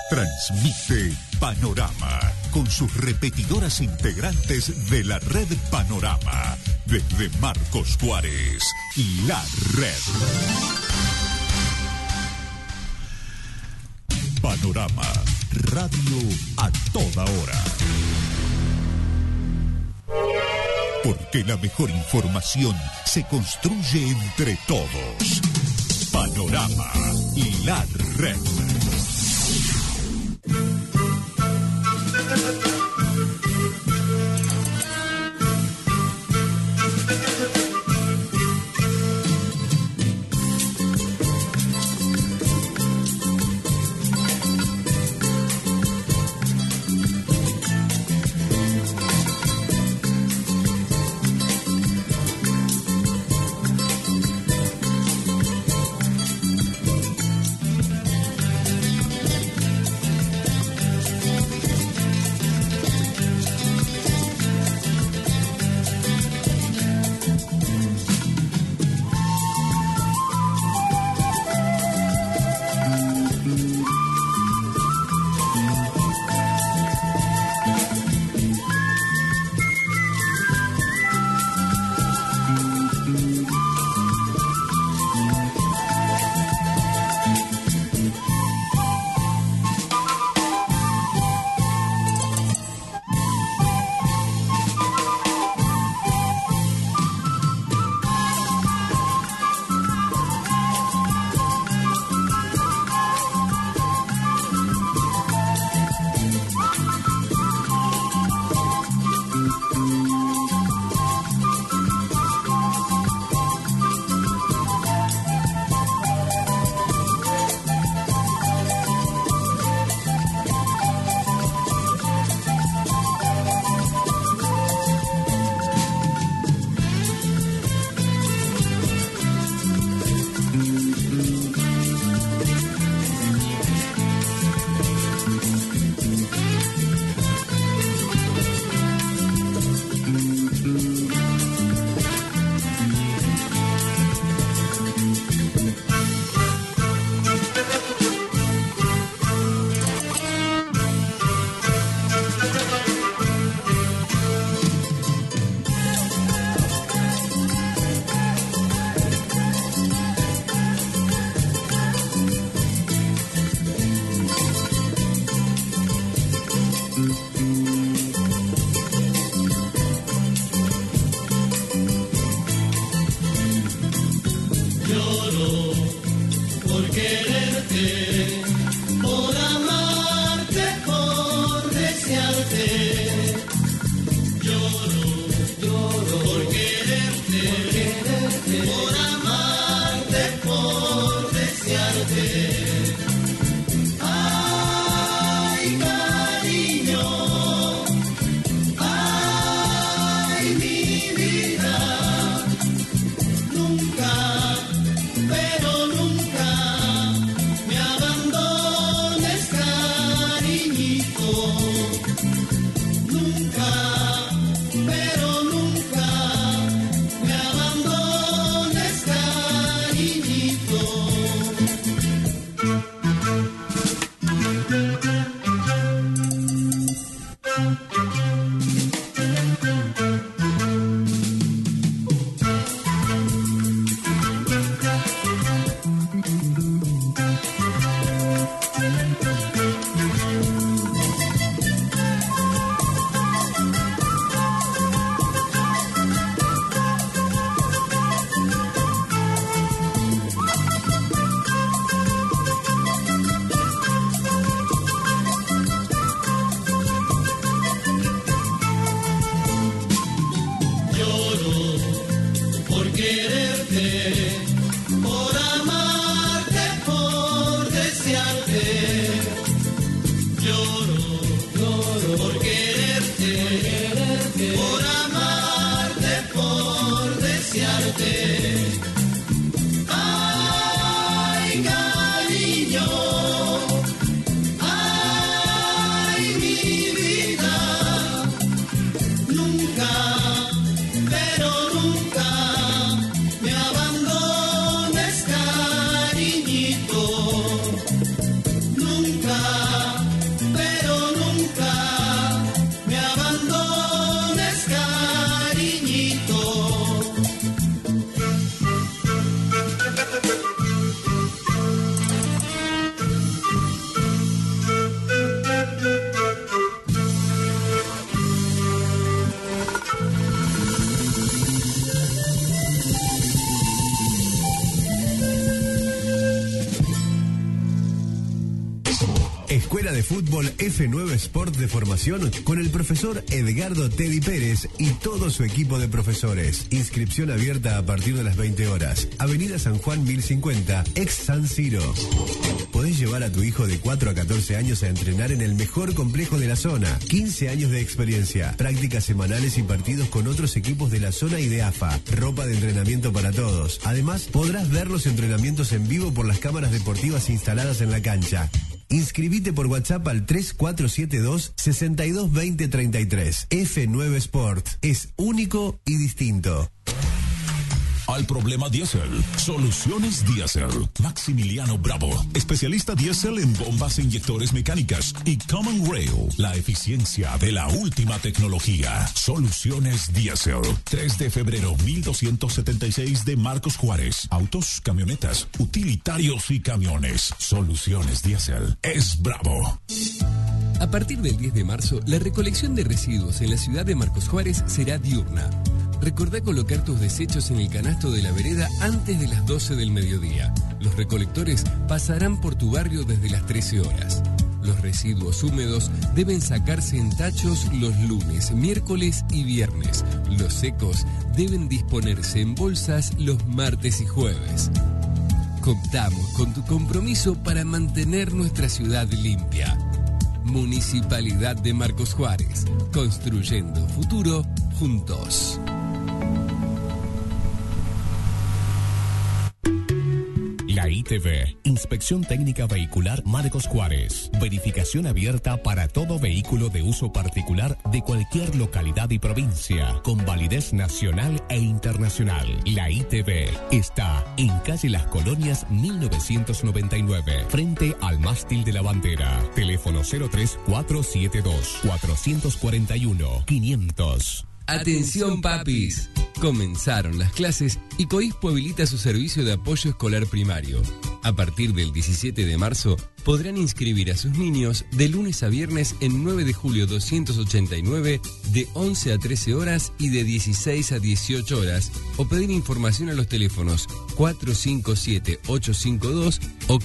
Transmite Panorama con sus repetidoras integrantes de la red Panorama. Desde Marcos Juárez, La Red. Panorama, radio a toda hora. Porque la mejor información se construye entre todos. Panorama, La Red. Nunca Escuela de Fútbol F9 Sport de formación con el profesor Edgardo Teddy Pérez y todo su equipo de profesores. Inscripción abierta a partir de las 20 horas. Avenida San Juan 1050, ex San Siro. Podés llevar a tu hijo de 4 a 14 años a entrenar en el mejor complejo de la zona. 15 años de experiencia, prácticas semanales y partidos con otros equipos de la zona y de AFA. Ropa de entrenamiento para todos. Además, podrás ver los entrenamientos en vivo por las cámaras deportivas instaladas en la cancha. Inscribite por WhatsApp al 3472 622033. F9 Sport es único y distinto. Al problema diésel, Soluciones Diésel. Maximiliano Bravo, especialista diésel en bombas e inyectores mecánicas y Common Rail, la eficiencia de la última tecnología. Soluciones Diésel. 3 de febrero 1276 de Marcos Juárez. Autos, camionetas, utilitarios y camiones. Soluciones Diésel es Bravo. A partir del 10 de marzo, la recolección de residuos en la ciudad de Marcos Juárez será diurna. Recordá colocar tus desechos en el canasto de la vereda antes de las 12 del mediodía. Los recolectores pasarán por tu barrio desde las 13 horas. Los residuos húmedos deben sacarse en tachos los lunes, miércoles y viernes. Los secos deben disponerse en bolsas los martes y jueves. Contamos con tu compromiso para mantener nuestra ciudad limpia. Municipalidad de Marcos Juárez, construyendo futuro juntos. La ITV, Inspección Técnica Vehicular Marcos Juárez. Verificación abierta para todo vehículo de uso particular de cualquier localidad y provincia, con validez nacional e internacional. La ITV está en calle Las Colonias 1999, frente al mástil de la bandera. Teléfono 03472 441 500. Atención papis, comenzaron las clases y COISPO habilita su servicio de apoyo escolar primario. A partir del 17 de marzo podrán inscribir a sus niños de lunes a viernes en 9 de julio 289 de 11 a 13 horas y de 16 a 18 horas o pedir información a los teléfonos 457-852 o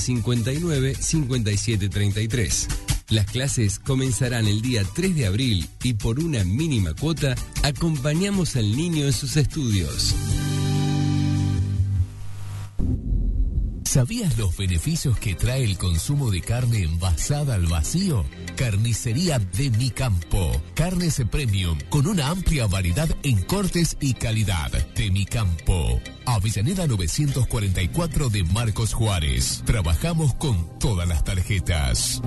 1559-5733. Las clases comenzarán el día 3 de abril y por una mínima cuota acompañamos al niño en sus estudios. ¿Sabías los beneficios que trae el consumo de carne envasada al vacío? Carnicería de Mi Campo. Carnes premium con una amplia variedad en cortes y calidad. De Mi Campo. Avellaneda 944 de Marcos Juárez. Trabajamos con todas las tarjetas.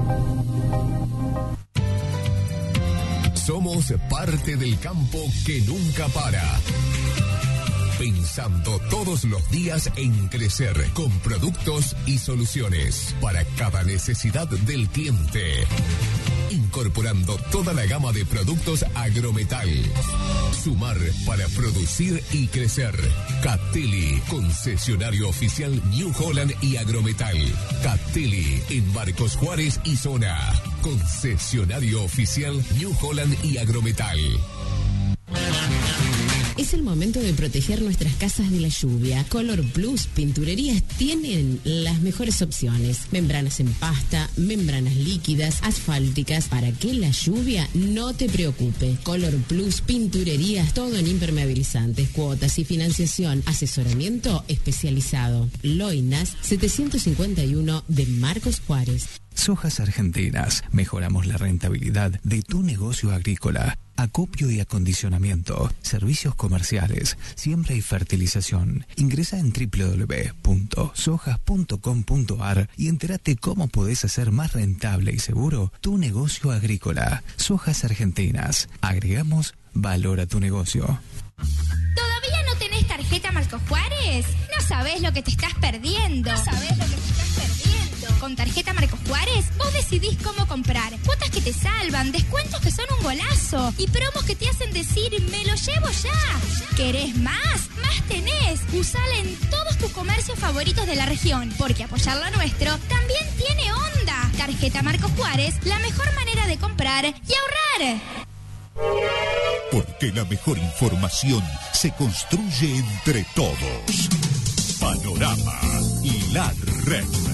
Somos parte del campo que nunca para. Pensando todos los días en crecer con productos y soluciones para cada necesidad del cliente. Incorporando toda la gama de productos Agrometal. Sumar para producir y crecer. Cateli, concesionario oficial New Holland y Agrometal. Cateli en Marcos Juárez y zona. Concesionario oficial New Holland y Agrometal. Es el momento de proteger nuestras casas de la lluvia. Color Plus Pinturerías tienen las mejores opciones. Membranas en pasta, membranas líquidas, asfálticas, para que la lluvia no te preocupe. Color Plus Pinturerías, todo en impermeabilizantes, cuotas y financiación. Asesoramiento especializado. Loinas 751 de Marcos Juárez. Sojas Argentinas. Mejoramos la rentabilidad de tu negocio agrícola. Acopio y acondicionamiento, servicios comerciales, siembra y fertilización. Ingresa en www.sojas.com.ar y entérate cómo podés hacer más rentable y seguro tu negocio agrícola. Sojas Argentinas. Agregamos valor a tu negocio. ¿Todavía no tenés tarjeta Marcos Juárez? No sabés lo que te estás perdiendo. Con tarjeta Marcos Juárez, vos decidís cómo comprar. Cuotas que te salvan, descuentos que son un golazo y promos que te hacen decir, me lo llevo ya. ¿Querés más? Más tenés. Usala en todos tus comercios favoritos de la región, porque apoyar lo nuestro también tiene onda. Tarjeta Marcos Juárez, la mejor manera de comprar y ahorrar. Porque la mejor información se construye entre todos. Panorama y la red.